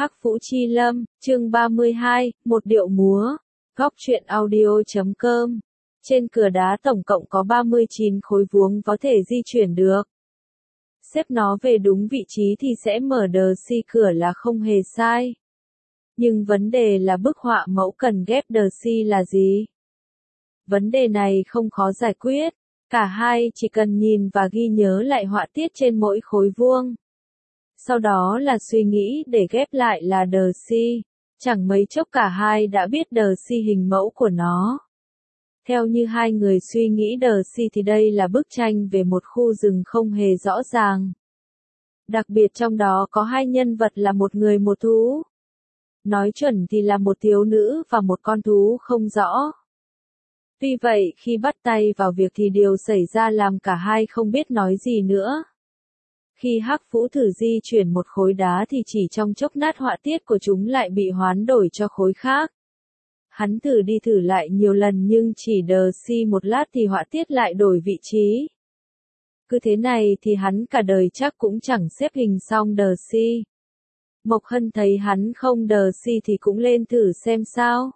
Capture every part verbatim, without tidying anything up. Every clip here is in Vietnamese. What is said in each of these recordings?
Hắc Vũ Chi Lâm, chương ba mươi hai, một điệu múa. Góc truyện audio chấm com. Trên cửa đá tổng cộng có ba mươi chín khối vuông có thể di chuyển được. Xếp nó về đúng vị trí thì sẽ mở đờ si cửa là không hề sai. Nhưng vấn đề là bức họa mẫu cần ghép đờ si là gì? Vấn đề này không khó giải quyết, cả hai chỉ cần nhìn và ghi nhớ lại họa tiết trên mỗi khối vuông. Sau đó là suy nghĩ để ghép lại là đờ si. Chẳng mấy chốc cả hai đã biết đờ si hình mẫu của nó. Theo như hai người suy nghĩ đờ si thì đây là bức tranh về một khu rừng không hề rõ ràng. Đặc biệt trong đó có hai nhân vật là một người một thú. Nói chuẩn thì là một thiếu nữ và một con thú không rõ. Tuy vậy khi bắt tay vào việc thì điều xảy ra làm cả hai không biết nói gì nữa. Khi Hắc Vũ thử di chuyển một khối đá thì chỉ trong chốc lát họa tiết của chúng lại bị hoán đổi cho khối khác. Hắn thử đi thử lại nhiều lần nhưng chỉ đờ si một lát thì họa tiết lại đổi vị trí. Cứ thế này thì hắn cả đời chắc cũng chẳng xếp hình xong đờ si. Mộc Hân thấy hắn không đờ si thì cũng lên thử xem sao.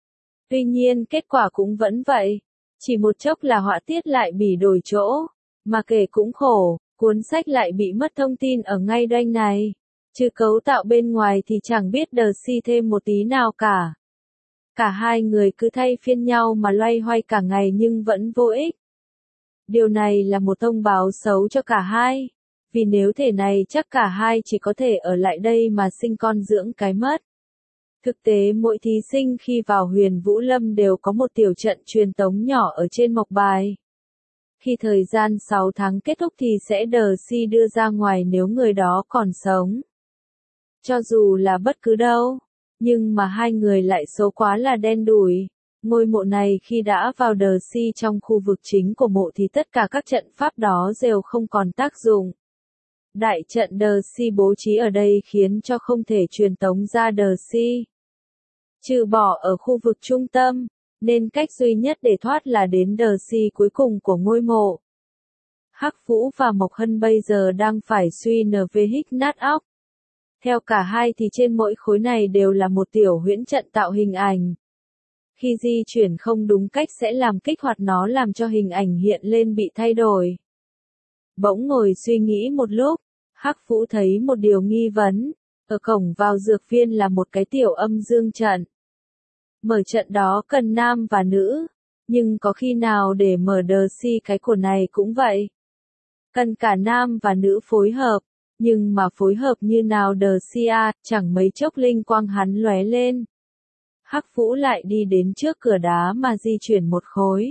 Tuy nhiên kết quả cũng vẫn vậy. Chỉ một chốc là họa tiết lại bị đổi chỗ. Mà kể cũng khổ. Cuốn sách lại bị mất thông tin ở ngay đanh này. Trừ cấu tạo bên ngoài thì chẳng biết đờ si thêm một tí nào cả. Cả hai người cứ thay phiên nhau mà loay hoay cả ngày nhưng vẫn vô ích. Điều này là một thông báo xấu cho cả hai. Vì nếu thể này chắc cả hai chỉ có thể ở lại đây mà sinh con dưỡng cái mất. Thực tế mỗi thí sinh khi vào Huyền Vũ Lâm đều có một tiểu trận truyền tống nhỏ ở trên mộc bài. Khi thời gian sáu tháng kết thúc thì sẽ đờ si đưa ra ngoài nếu người đó còn sống. Cho dù là bất cứ đâu, nhưng mà hai người lại số quá là đen đủi. Ngôi mộ này khi đã vào đờ si trong khu vực chính của mộ thì tất cả các trận pháp đó đều không còn tác dụng. Đại trận đờ si bố trí ở đây khiến cho không thể truyền tống ra đờ si. Trừ bỏ ở khu vực trung tâm. Nên cách duy nhất để thoát là đến đờ si cuối cùng của ngôi mộ. Hắc Vũ và Mộc Hân bây giờ đang phải suy nở về hích nát óc. Theo cả hai thì trên mỗi khối này đều là một tiểu huyễn trận tạo hình ảnh. Khi di chuyển không đúng cách sẽ làm kích hoạt nó làm cho hình ảnh hiện lên bị thay đổi. Bỗng ngồi suy nghĩ một lúc, Hắc Vũ thấy một điều nghi vấn. Ở cổng vào dược viên là một cái tiểu âm dương trận. Mở trận đó cần nam và nữ, nhưng có khi nào để mở đờ si cái cổ này cũng vậy. Cần cả nam và nữ phối hợp, nhưng mà phối hợp như nào đờ si à, chẳng mấy chốc linh quang hắn lóe lên. Hắc Vũ lại đi đến trước cửa đá mà di chuyển một khối.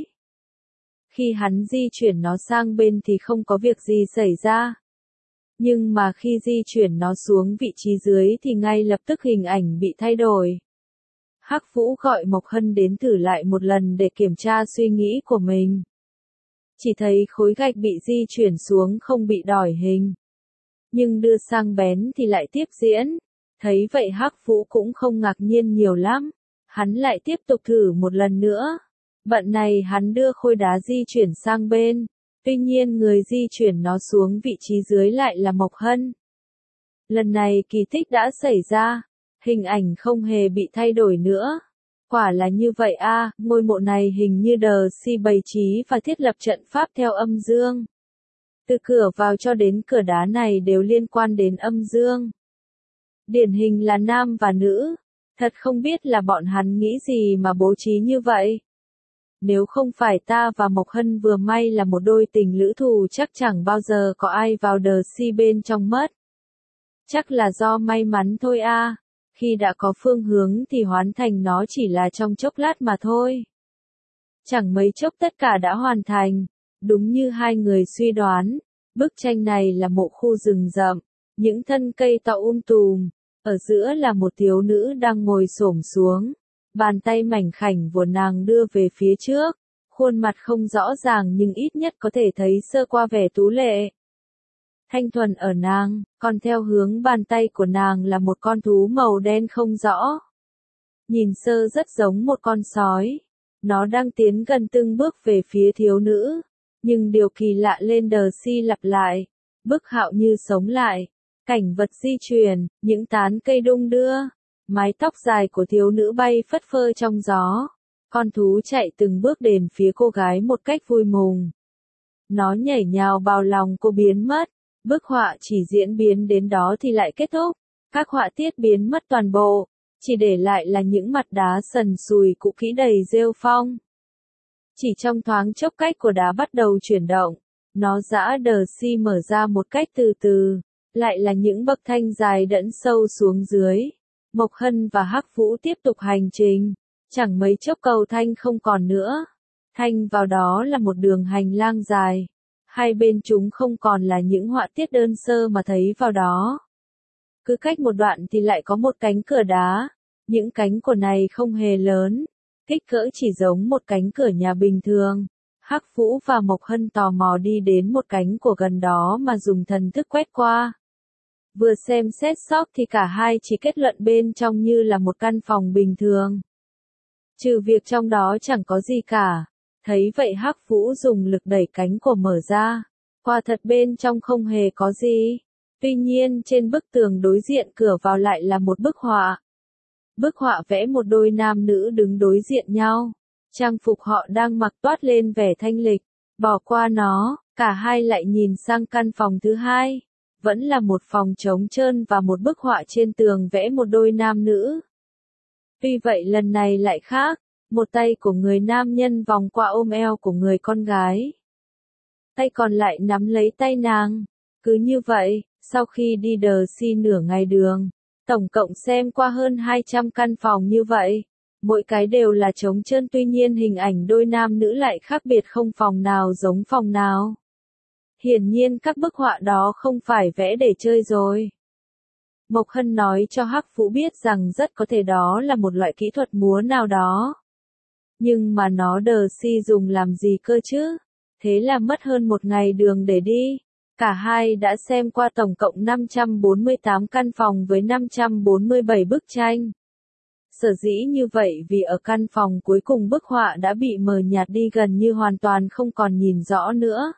Khi hắn di chuyển nó sang bên thì không có việc gì xảy ra. Nhưng mà khi di chuyển nó xuống vị trí dưới thì ngay lập tức hình ảnh bị thay đổi. Hắc Vũ gọi Mộc Hân đến thử lại một lần để kiểm tra suy nghĩ của mình. Chỉ thấy khối gạch bị di chuyển xuống không bị đổi hình. Nhưng đưa sang bén thì lại tiếp diễn. Thấy vậy Hắc Vũ cũng không ngạc nhiên nhiều lắm. Hắn lại tiếp tục thử một lần nữa. Bận này hắn đưa khối đá di chuyển sang bên. Tuy nhiên người di chuyển nó xuống vị trí dưới lại là Mộc Hân. Lần này kỳ tích đã xảy ra. Hình ảnh không hề bị thay đổi nữa. Quả là như vậy a, à, ngôi mộ này hình như đờ si bày trí và thiết lập trận pháp theo âm dương. Từ cửa vào cho đến cửa đá này đều liên quan đến âm dương. Điển hình là nam và nữ. Thật không biết là bọn hắn nghĩ gì mà bố trí như vậy. Nếu không phải ta và Mộc Hân vừa may là một đôi tình lữ thù chắc chẳng bao giờ có ai vào đờ si bên trong mất. Chắc là do may mắn thôi a. À. Khi đã có phương hướng thì hoàn thành nó chỉ là trong chốc lát mà thôi. Chẳng mấy chốc tất cả đã hoàn thành. Đúng như hai người suy đoán. Bức tranh này là một khu rừng rậm. Những thân cây to um tùm. Ở giữa là một thiếu nữ đang ngồi xổm xuống. Bàn tay mảnh khảnh của nàng đưa về phía trước. Khuôn mặt không rõ ràng nhưng ít nhất có thể thấy sơ qua vẻ tú lệ. Thanh thuần ở nàng, còn theo hướng bàn tay của nàng là một con thú màu đen không rõ. Nhìn sơ rất giống một con sói. Nó đang tiến gần từng bước về phía thiếu nữ. Nhưng điều kỳ lạ lên đờ si lặp lại. Bức hạo như sống lại. Cảnh vật di chuyển, những tán cây đung đưa, mái tóc dài của thiếu nữ bay phất phơ trong gió. Con thú chạy từng bước đến phía cô gái một cách vui mừng. Nó nhảy nhào vào lòng cô biến mất. Bức họa chỉ diễn biến đến đó thì lại kết thúc. Các họa tiết biến mất toàn bộ, chỉ để lại là những mặt đá sần sùi cũ kỹ đầy rêu phong. Chỉ trong thoáng chốc cách của đá bắt đầu chuyển động, nó giã đờ si mở ra một cách từ từ, lại là những bậc thanh dài đẫn sâu xuống dưới. Mộc Hân và Hắc Vũ tiếp tục hành trình, chẳng mấy chốc cầu thanh không còn nữa. Thanh vào đó là một đường hành lang dài, hai bên chúng không còn là những họa tiết đơn sơ mà thấy vào đó. Cứ cách một đoạn thì lại có một cánh cửa đá, những cánh cửa này không hề lớn, kích cỡ chỉ giống một cánh cửa nhà bình thường. Hắc Vũ và Mộc Hân tò mò đi đến một cánh cửa gần đó mà dùng thần thức quét qua. Vừa xem xét sóc thì cả hai chỉ kết luận bên trong như là một căn phòng bình thường. Trừ việc trong đó chẳng có gì cả. Thấy vậy Hắc Vũ dùng lực đẩy cánh cửa mở ra. Quả thật bên trong không hề có gì. Tuy nhiên trên bức tường đối diện cửa vào lại là một bức họa. Bức họa vẽ một đôi nam nữ đứng đối diện nhau. Trang phục họ đang mặc toát lên vẻ thanh lịch. Bỏ qua nó, cả hai lại nhìn sang căn phòng thứ hai. Vẫn là một phòng trống trơn và một bức họa trên tường vẽ một đôi nam nữ. Tuy vậy lần này lại khác, một tay của người nam nhân vòng qua ôm eo của người con gái. Tay còn lại nắm lấy tay nàng. Cứ như vậy, sau khi đi đờ si nửa ngày đường, tổng cộng xem qua hơn hai trăm căn phòng như vậy, mỗi cái đều là trống trơn, tuy nhiên hình ảnh đôi nam nữ lại khác biệt, không phòng nào giống phòng nào. Hiển nhiên các bức họa đó không phải vẽ để chơi rồi. Mộc Hân nói cho Hắc Vũ biết rằng rất có thể đó là một loại kỹ thuật múa nào đó. Nhưng mà nó đờ si dùng làm gì cơ chứ? Thế là mất hơn một ngày đường để đi. Cả hai đã xem qua tổng cộng năm trăm bốn mươi tám căn phòng với năm trăm bốn mươi bảy bức tranh. Sở dĩ như vậy vì ở căn phòng cuối cùng bức họa đã bị mờ nhạt đi gần như hoàn toàn không còn nhìn rõ nữa.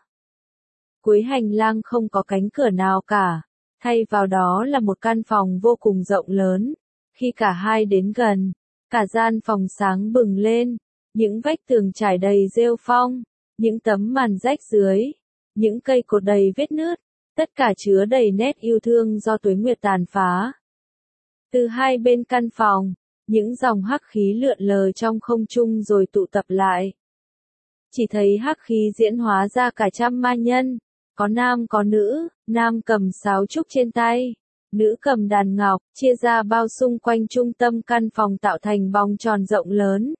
Cuối hành lang không có cánh cửa nào cả, thay vào đó là một căn phòng vô cùng rộng lớn. Khi cả hai đến gần, cả gian phòng sáng bừng lên, những vách tường trải đầy rêu phong, những tấm màn rách dưới, những cây cột đầy vết nứt, tất cả chứa đầy nét yêu thương do tuế nguyệt tàn phá. Từ hai bên căn phòng, những dòng hắc khí lượn lờ trong không trung rồi tụ tập lại. Chỉ thấy hắc khí diễn hóa ra cả trăm ma nhân, có nam có nữ, nam cầm sáo trúc trên tay, nữ cầm đàn ngọc, chia ra bao xung quanh trung tâm căn phòng tạo thành vòng tròn rộng lớn.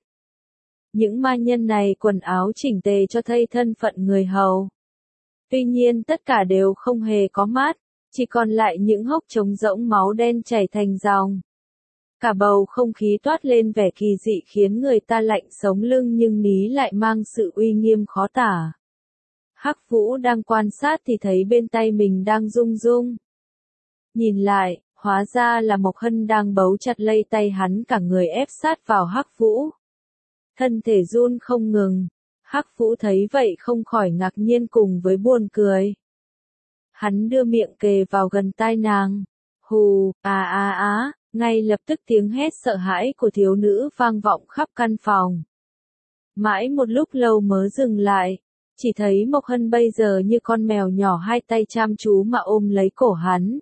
Những ma nhân này quần áo chỉnh tề cho thấy thân phận người hầu. Tuy nhiên tất cả đều không hề có mắt, chỉ còn lại những hốc trống rỗng, máu đen chảy thành dòng. Cả bầu không khí toát lên vẻ kỳ dị khiến người ta lạnh sống lưng, nhưng ní lại mang sự uy nghiêm khó tả. Hắc Vũ đang quan sát thì thấy bên tay mình đang rung rung. Nhìn lại, hóa ra là Mộc Hân đang bấu chặt lấy tay hắn, cả người ép sát vào Hắc Vũ. Thân thể run không ngừng. Hắc Vũ thấy vậy không khỏi ngạc nhiên cùng với buồn cười. Hắn đưa miệng kề vào gần tai nàng. Hù, à à á, ngay lập tức tiếng hét sợ hãi của thiếu nữ vang vọng khắp căn phòng. Mãi một lúc lâu mới dừng lại, chỉ thấy Mộc Hân bây giờ như con mèo nhỏ, hai tay chăm chú mà ôm lấy cổ hắn.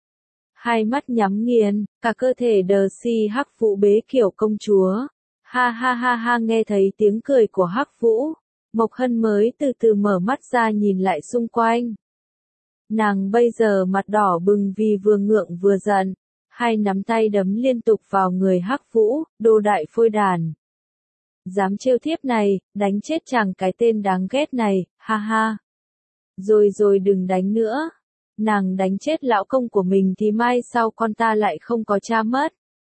Hai mắt nhắm nghiền, cả cơ thể đờ si. Hắc Vũ bế kiểu công chúa. Ha ha ha ha, nghe thấy tiếng cười của Hắc Vũ, Mộc Hân mới từ từ mở mắt ra nhìn lại xung quanh. Nàng bây giờ mặt đỏ bừng vì vừa ngượng vừa giận, hai nắm tay đấm liên tục vào người Hắc Vũ, đồ đại phôi đàn. Dám trêu thiếp này, đánh chết chàng cái tên đáng ghét này, ha ha. Rồi rồi đừng đánh nữa. Nàng đánh chết lão công của mình thì mai sau con ta lại không có cha mất.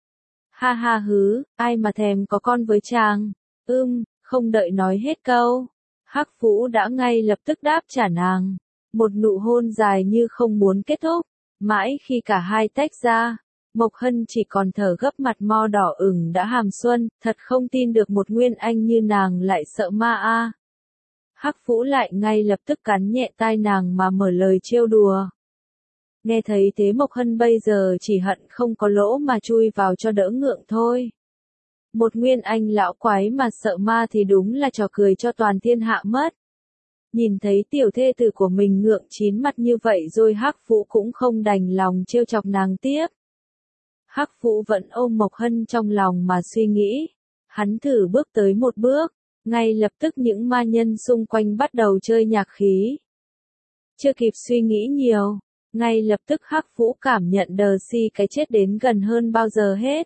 Ha ha hứ, ai mà thèm có con với chàng. Ưm, không đợi nói hết câu, Hắc Vũ đã ngay lập tức đáp trả nàng. Một nụ hôn dài như không muốn kết thúc. Mãi khi cả hai tách ra, Mộc Hân chỉ còn thở gấp, mặt mo đỏ ửng đã hàm xuân, thật không tin được một nguyên anh như nàng lại sợ ma a. Hắc Vũ lại ngay lập tức cắn nhẹ tai nàng mà mở lời trêu đùa. Nghe thấy thế Mộc Hân bây giờ chỉ hận không có lỗ mà chui vào cho đỡ ngượng thôi. Một nguyên anh lão quái mà sợ ma thì đúng là trò cười cho toàn thiên hạ mất. Nhìn thấy tiểu thê tử của mình ngượng chín mặt như vậy rồi Hắc Vũ cũng không đành lòng trêu chọc nàng tiếp. Hắc Vũ vẫn ôm Mộc Hân trong lòng mà suy nghĩ. Hắn thử bước tới một bước, ngay lập tức những ma nhân xung quanh bắt đầu chơi nhạc khí. Chưa kịp suy nghĩ nhiều, ngay lập tức Hắc Vũ cảm nhận đờ si cái chết đến gần hơn bao giờ hết.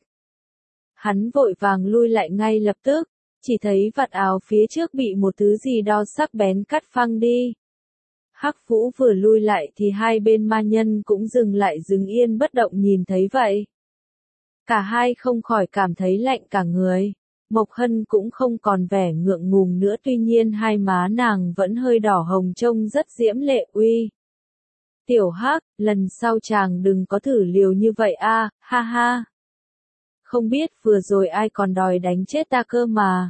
Hắn vội vàng lui lại ngay lập tức, chỉ thấy vạt áo phía trước bị một thứ gì đó sắc bén cắt phăng đi. Hắc Vũ vừa lui lại thì hai bên ma nhân cũng dừng lại đứng yên bất động nhìn thấy vậy. Cả hai không khỏi cảm thấy lạnh cả người. Mộc Hân cũng không còn vẻ ngượng ngùng nữa, tuy nhiên hai má nàng vẫn hơi đỏ hồng trông rất diễm lệ uy. Tiểu Hắc, lần sau chàng đừng có thử liều như vậy a, ha ha. Không biết vừa rồi ai còn đòi đánh chết ta cơ mà.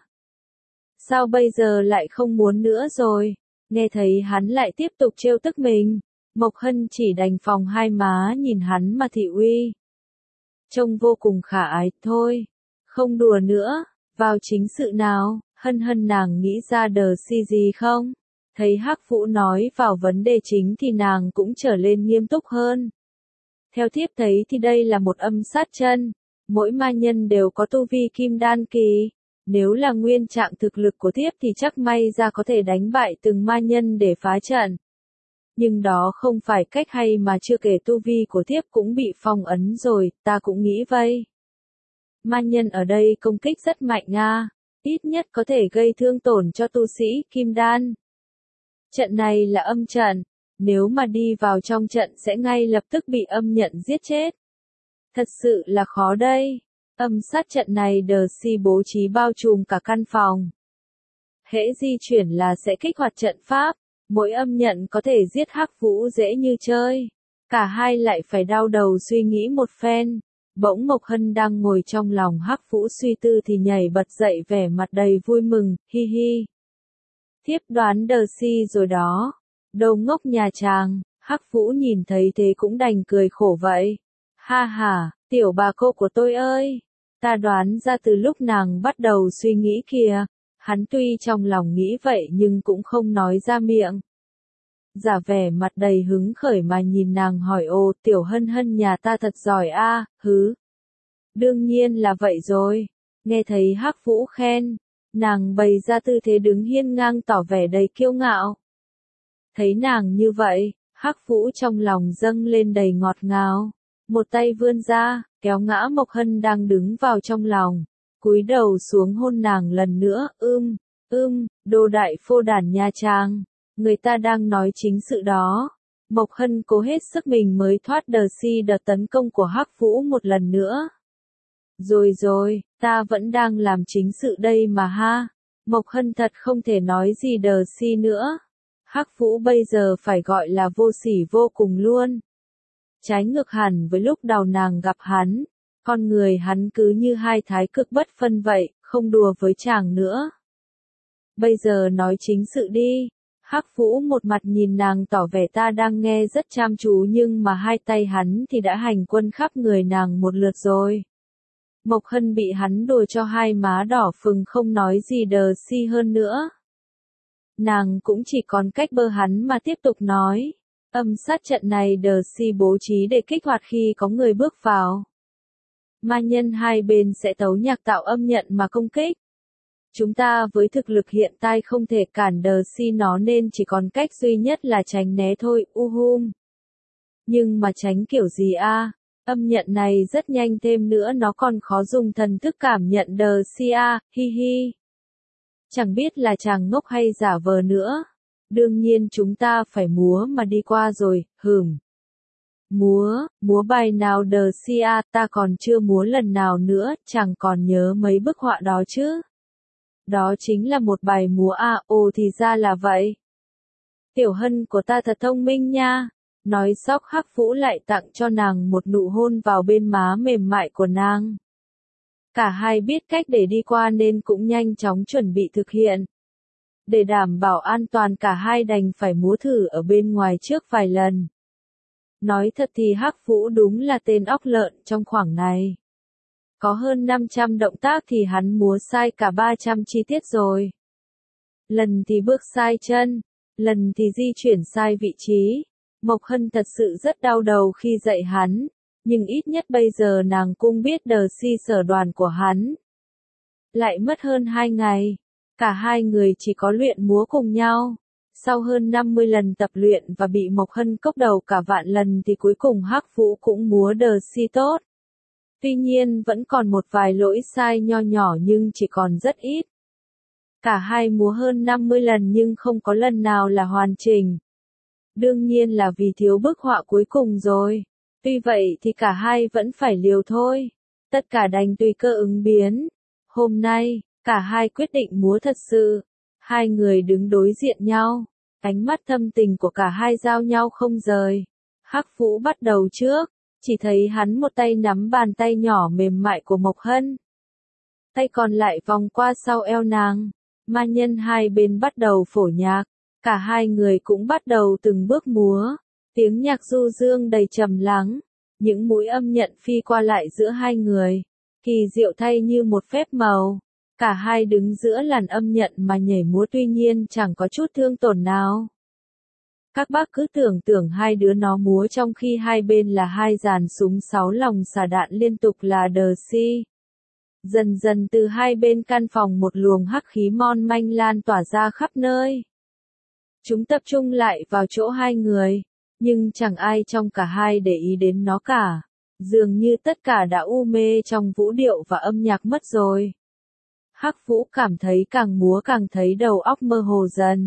Sao bây giờ lại không muốn nữa rồi? Nghe thấy hắn lại tiếp tục trêu tức mình, Mộc Hân chỉ đành phòng hai má nhìn hắn mà thị uy. Trông vô cùng khả ái, thôi, không đùa nữa, vào chính sự nào, Hân Hân nàng nghĩ ra đờ si gì không? Thấy Hắc Vũ nói vào vấn đề chính thì nàng cũng trở lên nghiêm túc hơn. Theo thiếp thấy thì đây là một âm sát chân, mỗi ma nhân đều có tu vi kim đan kỳ. Nếu là nguyên trạng thực lực của thiếp thì chắc may ra có thể đánh bại từng ma nhân để phá trận. Nhưng đó không phải cách hay mà chưa kể tu vi của thiếp cũng bị phong ấn rồi, ta cũng nghĩ vậy. Ma nhân ở đây công kích rất mạnh nga, ít nhất có thể gây thương tổn cho tu sĩ kim đan. Trận này là âm trận, nếu mà đi vào trong trận sẽ ngay lập tức bị âm nhận giết chết. Thật sự là khó đây. Âm sát trận này đờ si bố trí bao trùm cả căn phòng. Hễ di chuyển là sẽ kích hoạt trận pháp, mỗi âm nhận có thể giết Hắc Vũ dễ như chơi. Cả hai lại phải đau đầu suy nghĩ một phen. Bỗng Mộc Hân đang ngồi trong lòng Hắc Vũ suy tư thì nhảy bật dậy vẻ mặt đầy vui mừng, hi hi. Thiếp đoán đờ si rồi đó. Đồ ngốc nhà chàng, Hắc Vũ nhìn thấy thế cũng đành cười khổ vậy. Ha ha, tiểu bà cô của tôi ơi. Ta đoán ra từ lúc nàng bắt đầu suy nghĩ kìa. Hắn tuy trong lòng nghĩ vậy nhưng cũng không nói ra miệng. Giả vẻ mặt đầy hứng khởi mà nhìn nàng hỏi ồ tiểu Hân Hân nhà ta thật giỏi a, à, hứ. Đương nhiên là vậy rồi. Nghe thấy Hắc Vũ khen, nàng bày ra tư thế đứng hiên ngang tỏ vẻ đầy kiêu ngạo. Thấy nàng như vậy, Hắc Vũ trong lòng dâng lên đầy ngọt ngào. Một tay vươn ra, kéo ngã Mộc Hân đang đứng vào trong lòng, cúi đầu xuống hôn nàng lần nữa, ưm, ưm, đồ đại phô đản nha trang, người ta đang nói chính sự đó. Mộc Hân cố hết sức mình mới thoát đờ si đợt tấn công của Hắc Vũ một lần nữa. Rồi rồi, ta vẫn đang làm chính sự đây mà ha. Mộc Hân thật không thể nói gì đờ si nữa. Hắc Vũ bây giờ phải gọi là vô sỉ vô cùng luôn. Trái ngược hẳn với lúc đầu nàng gặp hắn, con người hắn cứ như hai thái cực bất phân vậy, không đùa với chàng nữa. Bây giờ nói chính sự đi. Hắc Vũ một mặt nhìn nàng tỏ vẻ ta đang nghe rất chăm chú nhưng mà hai tay hắn thì đã hành quân khắp người nàng một lượt rồi. Mộc Hân bị hắn đùa cho hai má đỏ phừng không nói gì đờ si hơn nữa. Nàng cũng chỉ còn cách bơ hắn mà tiếp tục nói. Âm sát trận này đờ si bố trí để kích hoạt khi có người bước vào. Ma nhân hai bên sẽ tấu nhạc tạo âm nhận mà công kích. Chúng ta với thực lực hiện tại không thể cản đờ si nó nên chỉ còn cách duy nhất là tránh né thôi, uhum. Nhưng mà tránh kiểu gì a? Âm nhận này rất nhanh thêm nữa nó còn khó dùng thần thức cảm nhận đờ si a, hi hi. Chẳng biết là chàng ngốc hay giả vờ nữa. Đương nhiên chúng ta phải múa mà đi qua rồi, hừm. Múa, múa bài nào đờ si a, ta còn chưa múa lần nào nữa, chẳng còn nhớ mấy bức họa đó chứ. Đó chính là một bài múa a, ồ thì ra là vậy. Tiểu Hân của ta thật thông minh nha. Nói sóc Hắc Vũ lại tặng cho nàng một nụ hôn vào bên má mềm mại của nàng. Cả hai biết cách để đi qua nên cũng nhanh chóng chuẩn bị thực hiện. Để đảm bảo an toàn cả hai đành phải múa thử ở bên ngoài trước vài lần. Nói thật thì Hắc Vũ đúng là tên óc lợn trong khoảng này. Có hơn năm trăm động tác thì hắn múa sai cả ba trăm chi tiết rồi. Lần thì bước sai chân, lần thì di chuyển sai vị trí. Mộc Hân thật sự rất đau đầu khi dạy hắn, nhưng ít nhất bây giờ nàng cũng biết đờ si sở đoàn của hắn. Lại mất hơn hai ngày, cả hai người chỉ có luyện múa cùng nhau. Sau hơn năm mươi lần tập luyện và bị Mộc Hân cốc đầu cả vạn lần thì cuối cùng Hắc Vũ cũng múa đờ si tốt. Tuy nhiên vẫn còn một vài lỗi sai nho nhỏ nhưng chỉ còn rất ít. Cả hai múa hơn năm mươi lần nhưng không có lần nào là hoàn chỉnh. Đương nhiên là vì thiếu bức họa cuối cùng rồi. Tuy vậy thì cả hai vẫn phải liều thôi. Tất cả đành tùy cơ ứng biến. Hôm nay, cả hai quyết định múa thật sự. Hai người đứng đối diện nhau. Ánh mắt thâm tình của cả hai giao nhau không rời. Hắc Vũ bắt đầu trước. Chỉ thấy hắn một tay nắm bàn tay nhỏ mềm mại của Mộc Hân. Tay còn lại vòng qua sau eo nàng. Ma nhân hai bên bắt đầu phổ nhạc. Cả hai người cũng bắt đầu từng bước múa. Tiếng nhạc du dương đầy trầm lắng. Những mũi âm nhận phi qua lại giữa hai người. Kỳ diệu thay như một phép màu. Cả hai đứng giữa làn âm nhận mà nhảy múa tuy nhiên chẳng có chút thương tổn nào. Các bác cứ tưởng tưởng hai đứa nó múa trong khi hai bên là hai dàn súng sáu lòng xả đạn liên tục là đờ si. Dần dần từ hai bên căn phòng một luồng hắc khí mon manh lan tỏa ra khắp nơi. Chúng tập trung lại vào chỗ hai người, nhưng chẳng ai trong cả hai để ý đến nó cả. Dường như tất cả đã u mê trong vũ điệu và âm nhạc mất rồi. Hắc Vũ cảm thấy càng múa càng thấy đầu óc mơ hồ dần.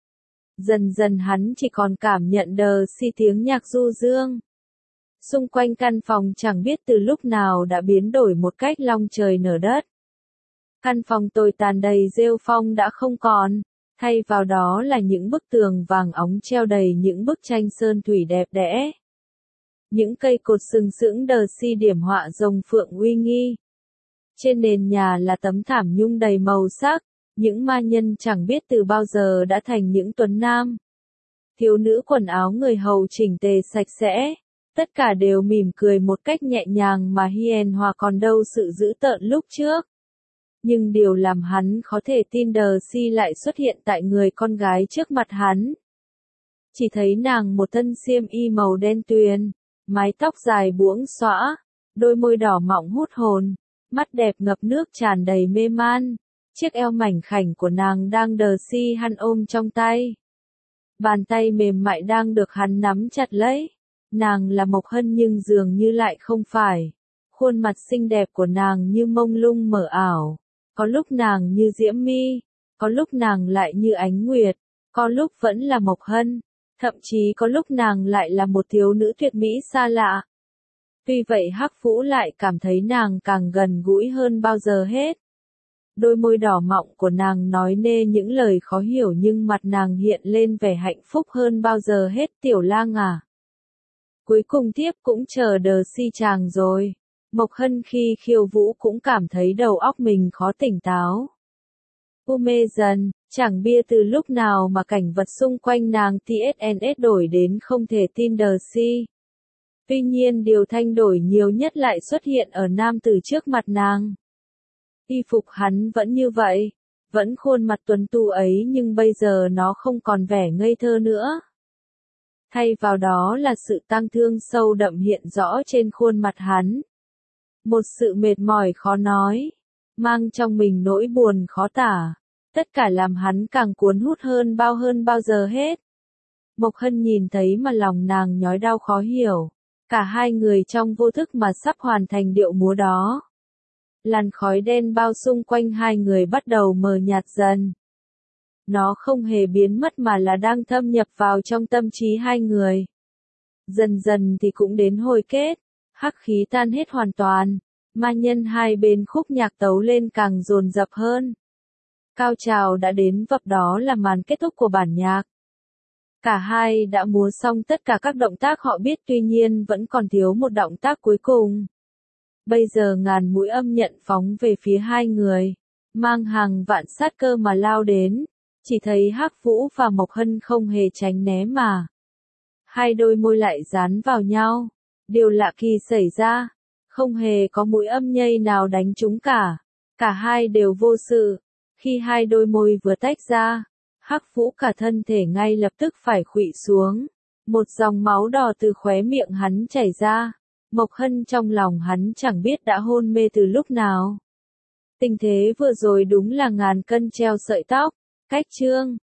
Dần dần hắn chỉ còn cảm nhận đờ si tiếng nhạc du dương. Xung quanh căn phòng chẳng biết từ lúc nào đã biến đổi một cách long trời nở đất. Căn phòng tồi tàn đầy rêu phong đã không còn, thay vào đó là những bức tường vàng óng treo đầy những bức tranh sơn thủy đẹp đẽ. Những cây cột sừng sững đờ si điểm họa rồng phượng uy nghi. Trên nền nhà là tấm thảm nhung đầy màu sắc, những ma nhân chẳng biết từ bao giờ đã thành những tuấn nam. Thiếu nữ quần áo người hầu chỉnh tề sạch sẽ, tất cả đều mỉm cười một cách nhẹ nhàng mà hiền hòa còn đâu sự dữ tợn lúc trước. Nhưng điều làm hắn khó thể tin đờ si lại xuất hiện tại người con gái trước mặt hắn. Chỉ thấy nàng một thân xiêm y màu đen tuyền, mái tóc dài buỗng xõa, đôi môi đỏ mọng hút hồn, mắt đẹp ngập nước tràn đầy mê man. Chiếc eo mảnh khảnh của nàng đang đờ si hắn ôm trong tay. Bàn tay mềm mại đang được hắn nắm chặt lấy. Nàng là Mộc Hân nhưng dường như lại không phải. Khuôn mặt xinh đẹp của nàng như mông lung mờ ảo. Có lúc nàng như diễm mi, có lúc nàng lại như ánh nguyệt, có lúc vẫn là Mộc Hân, thậm chí có lúc nàng lại là một thiếu nữ tuyệt mỹ xa lạ. Tuy vậy Hắc Vũ lại cảm thấy nàng càng gần gũi hơn bao giờ hết. Đôi môi đỏ mọng của nàng nói nên những lời khó hiểu nhưng mặt nàng hiện lên vẻ hạnh phúc hơn bao giờ hết. Tiểu lang à. Cuối cùng tiếp cũng chờ đờ si chàng rồi. Mộc Hân khi khiêu vũ cũng cảm thấy đầu óc mình khó tỉnh táo. U mê dần, chẳng bia từ lúc nào mà cảnh vật xung quanh nàng tê ét en ét đổi đến không thể tin đờ si. Tuy nhiên điều thay đổi nhiều nhất lại xuất hiện ở nam tử trước mặt nàng. Y phục hắn vẫn như vậy, vẫn khuôn mặt tuấn tú ấy nhưng bây giờ nó không còn vẻ ngây thơ nữa. Thay vào đó là sự tang thương sâu đậm hiện rõ trên khuôn mặt hắn. Một sự mệt mỏi khó nói, mang trong mình nỗi buồn khó tả, tất cả làm hắn càng cuốn hút hơn bao hơn bao giờ hết. Mộc Hân nhìn thấy mà lòng nàng nhói đau khó hiểu, cả hai người trong vô thức mà sắp hoàn thành điệu múa đó. Làn khói đen bao xung quanh hai người bắt đầu mờ nhạt dần. Nó không hề biến mất mà là đang thâm nhập vào trong tâm trí hai người. Dần dần thì cũng đến hồi kết, hắc khí tan hết hoàn toàn, ma nhân hai bên khúc nhạc tấu lên càng dồn dập hơn. Cao trào đã đến vập đó là màn kết thúc của bản nhạc. Cả hai đã múa xong tất cả các động tác họ biết tuy nhiên vẫn còn thiếu một động tác cuối cùng. Bây giờ ngàn mũi âm nhận phóng về phía hai người, mang hàng vạn sát cơ mà lao đến, chỉ thấy Hắc Vũ và Mộc Hân không hề tránh né mà. Hai đôi môi lại dán vào nhau. Điều lạ kỳ xảy ra. Không hề có mũi âm nhây nào đánh trúng cả. Cả hai đều vô sự. Khi hai đôi môi vừa tách ra, Hắc Vũ cả thân thể ngay lập tức phải khuỵu xuống. Một dòng máu đỏ từ khóe miệng hắn chảy ra. Mộc Hân trong lòng hắn chẳng biết đã hôn mê từ lúc nào. Tình thế vừa rồi đúng là ngàn cân treo sợi tóc. Cách chương